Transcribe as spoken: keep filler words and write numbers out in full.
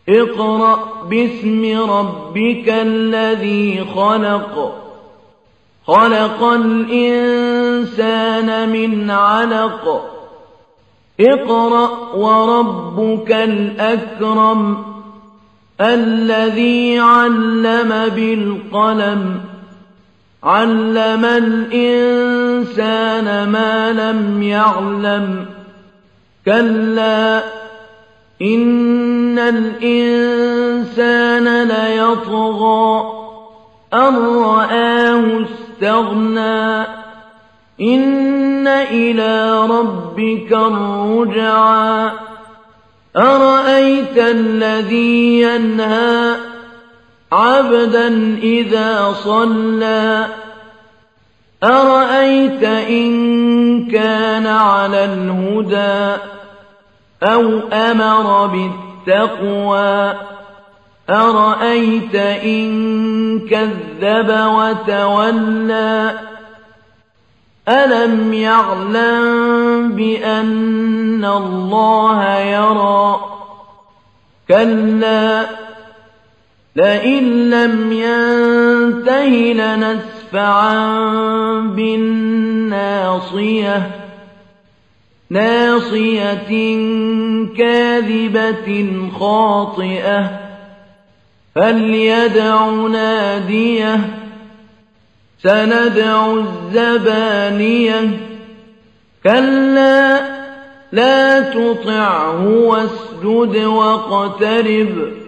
اقرأ باسم ربك الذي خلق خلق الإنسان من علق اقرأ وربك الأكرم الذي علم بالقلم علم الإنسان ما لم يعلم كلا إن الإنسان ليطغى أن رآه استغنى إن إلى ربك الرجعى أرأيت الذي ينهى عبدا إذا صلى أرأيت إن كان على الهدى أو أمر بالتقوى أرأيت إن كذب وتولى ألم يعلم بأن الله يرى كلا لئن لم ينته لنسفعا بالناصية ناصية كاذبة خاطئة فليدع ناديه سندع الزبانية كلا لا تطعه واسجد واقترب